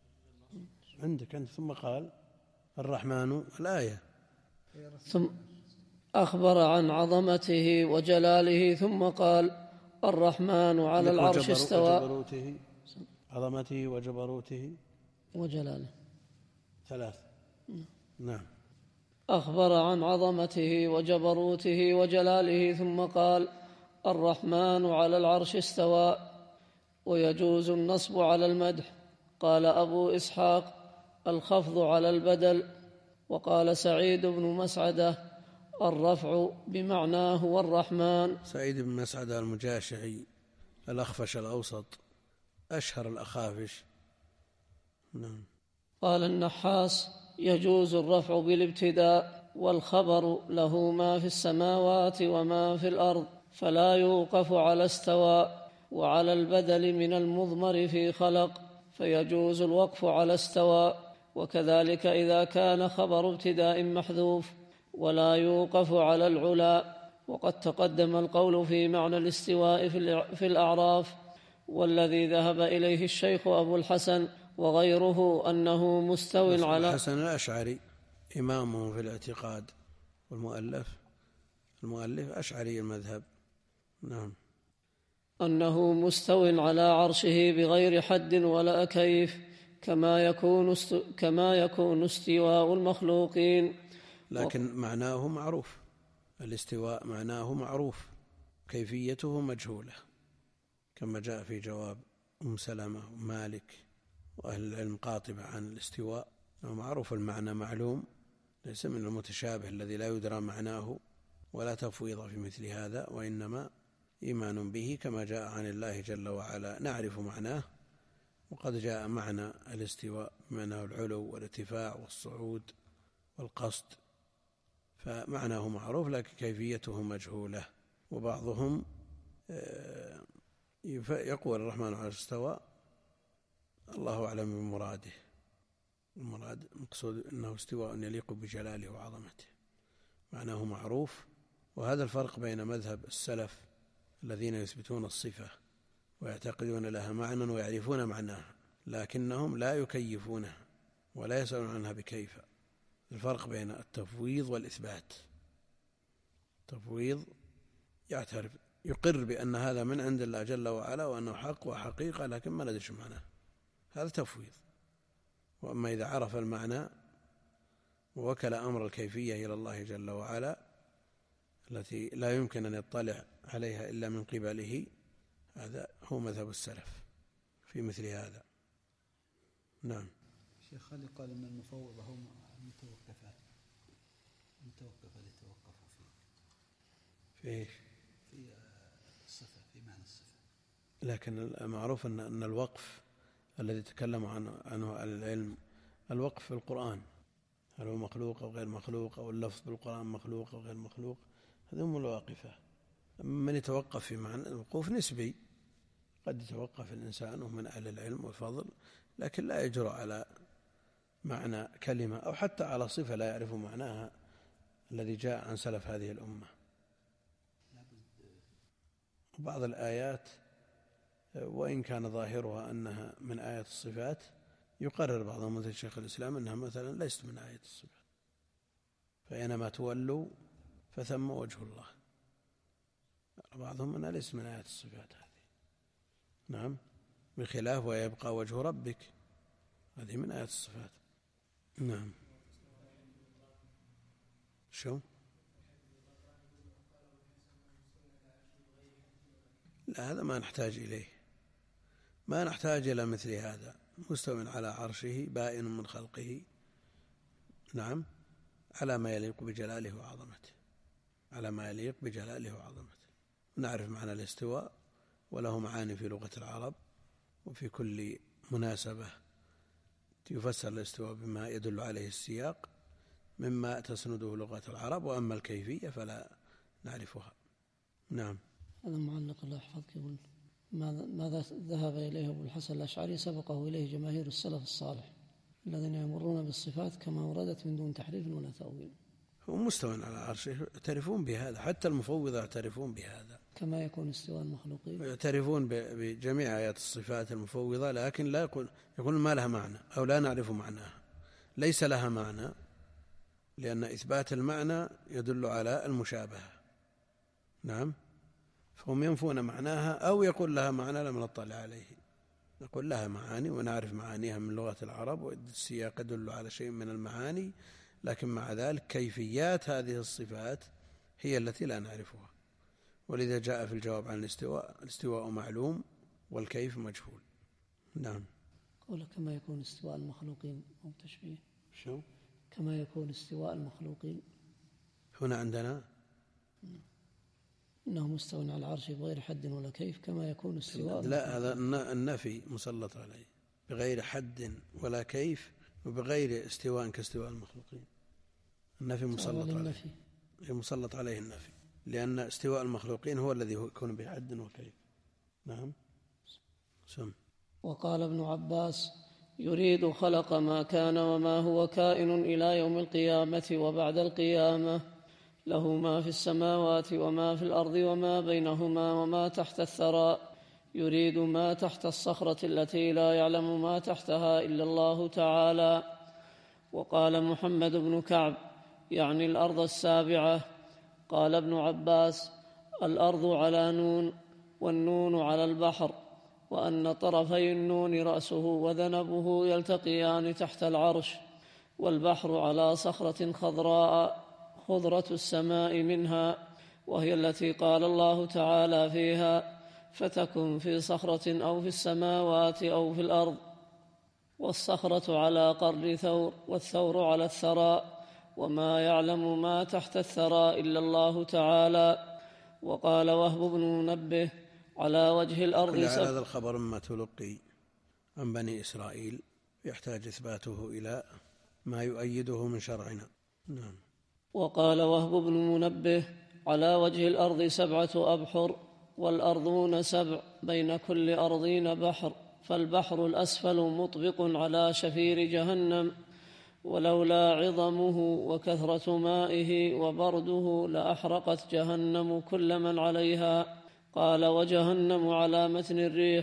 عندك عندك ثم قال الرحمن الآية. ثم أخبر عن عظمته وجلاله، ثم قال: الرحمن على العرش استوى. وجبروته، عظمته وجبروته وجلاله ثلاث. نعم. أخبر عن عظمته وجبروته وجلاله، ثم قال: الرحمن على العرش استوى. ويجوز النصب على المدح. قال أبو إسحاق: الخفض على البدل. وقال سعيد بن مسعدة: الرفع بمعناه والرحمن. سعيد بن مسعدة المجاشعي الأخفش الأوسط، أشهر الأخافش. نعم. قال النحاس: يجوز الرفع بالابتداء، والخبر له ما في السماوات وما في الأرض، فلا يوقف على استوى. وعلى البدل من المضمر في خلق، فيجوز الوقف على استوى. وكذلك إذا كان خبر ابتداء محذوف، ولا يوقف على العلا. وقد تقدم القول في معنى الاستواء في الأعراف، والذي ذهب إليه الشيخ أبو الحسن وغيره أنه مستو على الحسن الأشعري إمامه في الاعتقاد، والمؤلف المؤلف أشعري المذهب. نعم. أنه مستو على عرشه بغير حد ولا كيف، كما يكون است... كما يكون استواء المخلوقين. لكن و... معناه معروف، الاستواء معناه معروف، كيفيته مجهولة، كما جاء في جواب أم سلمة ومالك وأهل العلم قاطبة عن الاستواء، معروف المعنى معلوم، ليس من المتشابه الذي لا يدرى معناه، ولا تفويض في مثل هذا، وإنما إيمان به كما جاء عن الله جل وعلا. نعرف معناه، وقد جاء معنى الاستواء بمعنى العلو والارتفاع والصعود والقصد، فمعناه معروف لكن كيفيته مجهولة. وبعضهم يقول الرحمن على العرش استوى، الله أعلم بمراده، المراد مقصود أنه استواء يليق بجلاله وعظمته، معناه معروف. وهذا الفرق بين مذهب السلف الذين يثبتون الصفة ويعتقدون لها معنى ويعرفون معناها، لكنهم لا يكيفونها ولا يسألون عنها بكيف. الفرق بين التفويض والإثبات: التفويض يعترف يقر بأن هذا من عند الله جل وعلا وأنه حق وحقيقة، لكن ما ندري شو معناه، هذا تفويض. وأما إذا عرف المعنى ووكل أمر الكيفية إلى الله جل وعلا التي لا يمكن أن يطلع عليها إلا من قبله، هذا هو مذهب السلف في مثل هذا. نعم. شيخ خالد قال أن المفوضة هم المتوقفات، المتوقفة اللي توقفوا فيه في إيش؟ في الصفة، في معنى الصفة. لكن المعروف أن أن الوقف الذي تكلم عنه عنه أهل العلم الوقف في القرآن، هل هو مخلوق أو غير مخلوق، أو اللفظ بالقرآن مخلوق أو غير مخلوق، هذه هم الواقفة. من يتوقف في معنى الوقوف نسبي، قد يتوقف الإنسان ومن أهل العلم والفضل، لكن لا يجرؤ على معنى كلمة أو حتى على صفة لا يعرف معناها الذي جاء عن سلف هذه الأمة. بعض الآيات وإن كان ظاهرها أنها من آيات الصفات يقرر بعضهم مثل شيخ الإسلام أنها مثلا ليست من آيات الصفات، فأينما تولوا فثم وجه الله. بعضهم أنها ليست من آيات الصفات هذه. نعم، بخلاف ويبقى وجه ربك، هذه من آيات الصفات. نعم. شو؟ لا، هذا ما نحتاج إليه، ما نحتاج إلى مثل هذا. مستوٍ على عرشه بائن من خلقه، نعم، على ما يليق بجلاله وعظمته، على ما يليق بجلاله وعظمته. نعرف معنى الاستواء وله معاني في لغة العرب، وفي كل مناسبة يفسر الاستواء بما يدل عليه السياق مما تسنده لغة العرب، وأما الكيفية فلا نعرفها. نعم. هذا معلق الله يحفظك يقول: ماذا ذهب إليه أبو الحسن الأشعري سبقه إليه جماهير السلف الصالح الذين يمرون بالصفات كما وردت من دون تحريف ولا تأويل. هم مستوى على عرشه يعترفون بهذا، حتى المفوضة يعترفون بهذا كما يكون استواء المخلوقين، يعترفون بجميع آيات الصفات المفوضة، لكن لا يقول يقول ما لها معنى أو لا نعرف معناها. ليس لها معنى، لأن إثبات المعنى يدل على المشابهة. نعم، فهم ينفون معناها، أو يقول لها معنى لم نطلع عليه. نقول لها معاني ونعرف معانيها من لغة العرب، والسياق يدل على شيء من المعاني، لكن مع ذلك كيفيات هذه الصفات هي التي لا نعرفها. ولذا جاء في الجواب عن الاستواء: الاستواء معلوم والكيف مجهول. نعم. قول كما يكون استواء المخلوقين أو تشبيه. شو؟ كما يكون استواء المخلوقين. هنا عندنا إنه مستوى على العرش بغير حد ولا كيف كما يكون استواء. لا، هذا النفي مسلط عليه، بغير حد ولا كيف وبغير استواء كاستواء المخلوقين. النفي مسلط عليه، مسلط عليه النفي، لأن استواء المخلوقين هو الذي يكون بحد وكيف. نعم. سم. وقال ابن عباس: يريد خلق ما كان وما هو كائن إلى يوم القيامة وبعد القيامة، له ما في السماوات وما في الأرض وما بينهما وما تحت الثرى. يريد ما تحت الصخرة التي لا يعلم ما تحتها إلا الله تعالى. وقال محمد بن كعب: يعني الأرض السابعة. قال ابن عباس: الأرض على نون، والنون على البحر، وأن طرفي النون رأسه وذنبه يلتقيان تحت العرش، والبحر على صخرة خضراء خضرة السماء منها، وهي التي قال الله تعالى فيها: فتكن في صخرة أو في السماوات أو في الأرض. والصخرة على قرن ثور، والثور على الثرى، وما يعلم ما تحت الثرى إلا الله تعالى. وقال وهب بن منبه: على وجه الأرض سبع. هذا الخبر مما تلقي عن بني إسرائيل يحتاج إثباته إلى ما يؤيده من شرعنا. نعم. وقال وهب بن منبه: على وجه الأرض سبعة أبحر، والأرضون سبع، بين كل أرضين بحر، فالبحر الأسفل مطبق على شفير جهنم، ولولا عظمه وكثرة مائه وبرده لأحرقت جهنم كل من عليها. قال: وجهنم على متن الريح،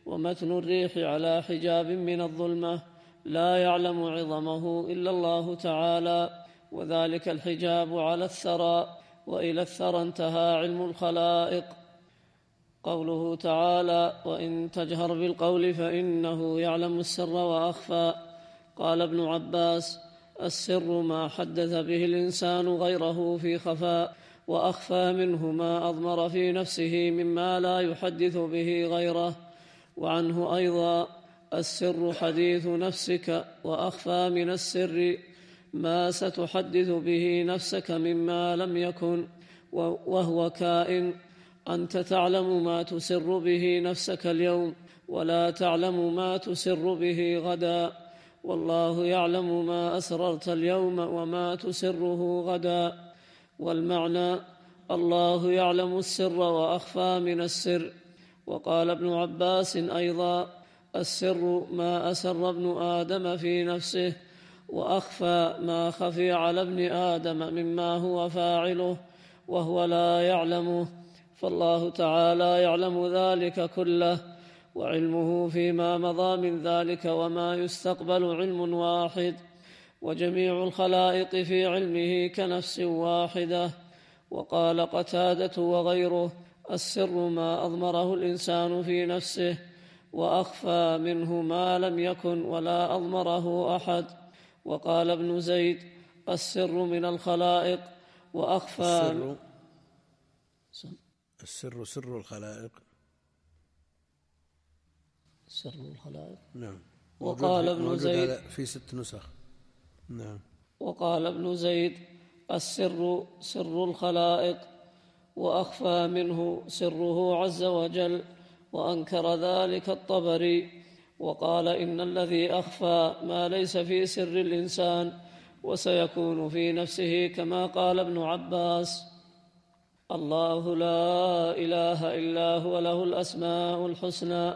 ومتن الريح على حجاب من الظلمة لا يعلم عظمه إلا الله تعالى، وذلك الحجاب على الثرى، وإلى الثرى انتهى علم الخلائق. قوله تعالى: وإن تجهر بالقول فإنه يعلم السر وأخفى. قال ابن عباس: السر ما حدث به الإنسان غيره في خفاء، وأخفى منه ما أضمر في نفسه مما لا يحدث به غيره. وعنه أيضا: السر حديث نفسك، وأخفى من السر ما ستحدث به نفسك مما لم يكن وهو كائن. أنت تعلم ما تسر به نفسك اليوم، ولا تعلم ما تسر به غدا، والله يعلم ما أسررت اليوم وما تسره غدا. والمعنى: الله يعلم السر وأخفى من السر. وقال ابن عباس أيضا: السر ما أسر ابن آدم في نفسه، وأخفى ما خفي على ابن آدم مما هو فاعله وهو لا يعلمه، فالله تعالى يعلم ذلك كله، وعلمه فيما مضى من ذلك وما يستقبل علم واحد، وجميع الخلائق في علمه كنفس واحدة. وقال قتادة وغيره: السر ما أضمره الإنسان في نفسه، وأخفى منه ما لم يكن ولا أضمره أحد. وقال ابن زيد: السر من الخلائق، وأخفى السر السر سر الخلائق، سر الخلائق. نعم. وقال ابن زيد في ست نسخ. نعم. وقال ابن زيد: السر سر الخلائق، وأخفى منه سره عز وجل، وأنكر ذلك الطبري، وقال: إن الذي أخفى ما ليس في سر الإنسان، وسيكون في نفسه، كما قال ابن عباس: الله لا إله إلا هو له الأسماء الحسنى.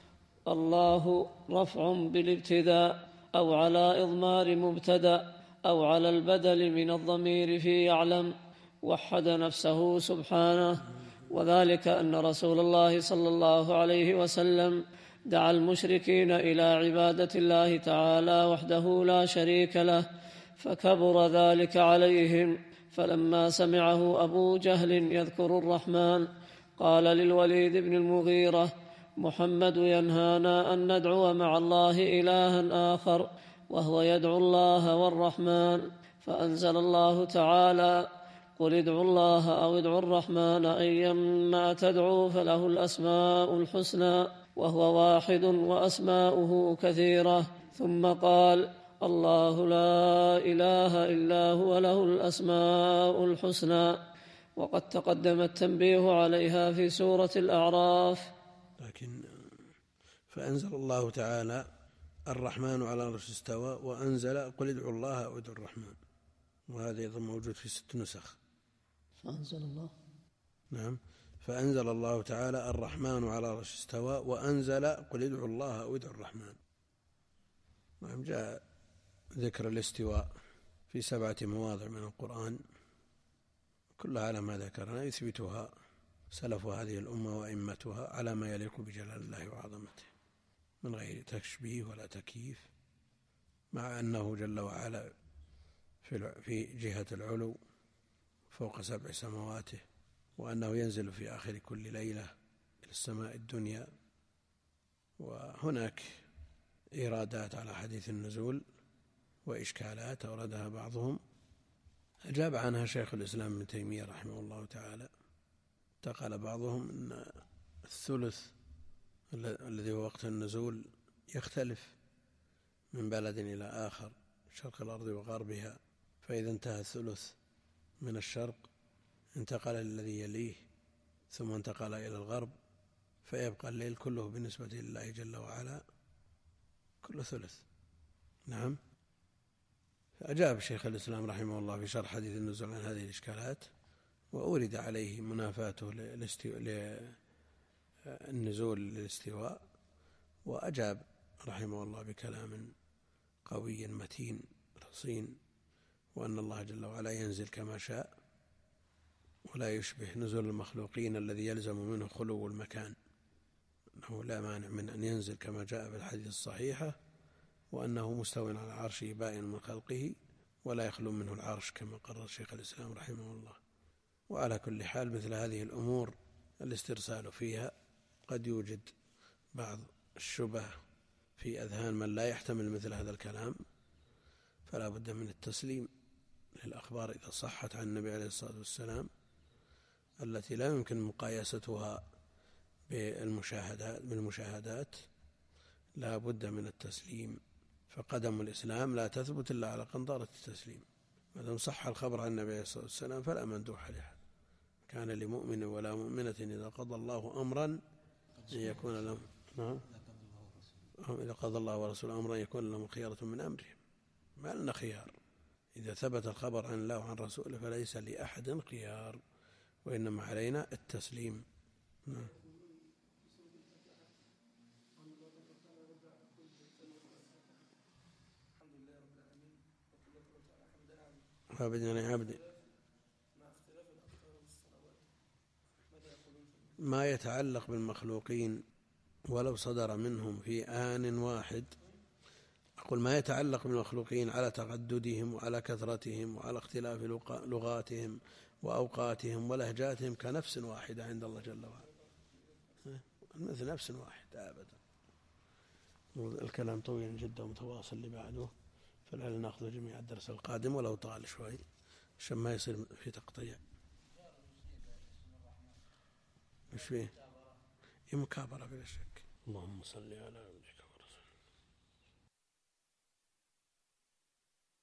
الله رفع بالابتداء، أو على إضمار مبتدأ، أو على البدل من الضمير في يعلم، وحد نفسه سبحانه. وذلك أن رسول الله صلى الله عليه وسلم دعا المشركين إلى عبادة الله تعالى وحده لا شريك له، فكبر ذلك عليهم. فلما سمعه أبو جهل يذكر الرحمن قال للوليد بن المغيرة: محمد ينهانا أن ندعو مع الله إلها آخر، وهو يدعو الله والرحمن. فأنزل الله تعالى: قل ادعوا الله أو ادعوا الرحمن أيما تدعوا فله الأسماء الحسنى، وهو واحد وأسماؤه كثيرة. ثم قال: الله لا إله إلا هو له الأسماء الحسنى. وقد تقدم التنبيه عليها في سورة الأعراف. لكن فأنزل الله تعالى: الرحمن على العرش استوى، وأنزل: قل ادعوا الله أو ادعوا الرحمن، وهذا أيضا موجود في ست نسخ. فأنزل الله نعم فأنزل الله تعالى: الرحمن على العرش استوى، وأنزل: قل ادعوا الله أو ادعوا الرحمن. نعم. جاء ذكر الاستواء في سبعة مواضع من القرآن، كلها على ما ذكرنا يثبتها سلف هذه الأمة وأئمتها على ما يليق بجلال الله وعظمته، من غير تشبيه ولا تكييف، مع أنه جل وعلا في جهة العلو فوق سبع سماواته، وأنه ينزل في آخر كل ليلة إلى السماء الدنيا. وهناك إيرادات على حديث النزول وإشكالات أوردها بعضهم، أجاب عنها شيخ الإسلام ابن تيمية رحمه الله تعالى. انتقل بعضهم أن الثلث الذي هو وقت النزول يختلف من بلد إلى آخر، شرق الأرض وغربها، فإذا انتهى الثلث من الشرق انتقل للذي يليه، ثم انتقل إلى الغرب، فيبقى الليل كله بالنسبة لله جل وعلا كل ثلث. نعم. فأجاب شيخ الإسلام رحمه الله في شرح حديث النزول عن هذه الإشكالات، وأورد عليه منافاته للنزول للاستواء، وأجاب رحمه الله بكلام قوي متين رصين، وأن الله جل وعلا ينزل كما شاء، ولا يشبه نزول المخلوقين الذي يلزم منه خلو المكان، أنه لا مانع من أن ينزل كما جاء في الحديث الصحيحة، وأنه مستو على عرشه بائن من خلقه ولا يخلو منه العرش كما قرر شيخ الإسلام رحمه الله. وعلى كل حال مثل هذه الأمور الاسترسال فيها قد يوجد بعض الشبه في أذهان من لا يحتمل مثل هذا الكلام، فلا بد من التسليم للأخبار إذا صحت عن النبي عليه الصلاة والسلام التي لا يمكن مقايستها بالمشاهدات بالمشاهدات لا بد من التسليم. فقدم الإسلام لا تثبت إلا على قنطرة التسليم. ما دام صح الخبر عن النبي عليه الصلاة والسلام فلا مندوح لأحد. كان لمؤمن ولا مؤمنة إذا قضى الله أمرا أن يكون لهم نعم إذا قضى الله ورسوله أمرا يكون لهم خيارة من أمرهم. ما لنا خيار إذا ثبت الخبر عن الله وعن رسوله، فليس لأحد خيار، وإنما علينا التسليم. نعم. عبدنا عبدي ما يتعلق بالمخلوقين ولو صدر منهم في آن واحد. أقول ما يتعلق بالمخلوقين على تعددهم وعلى كثرتهم وعلى اختلاف لغاتهم وأوقاتهم ولهجاتهم كنفس واحدة عند الله جل وعلا، مثل نفس واحدة أبدا. الكلام طويل جدا متواصل اللي بعده، فلعل نأخذ جميع الدرس القادم ولو طال شوي عشان ما يصير في تقطيع. مش فيه مكابرة بلا شك. اللهم صل على نبيك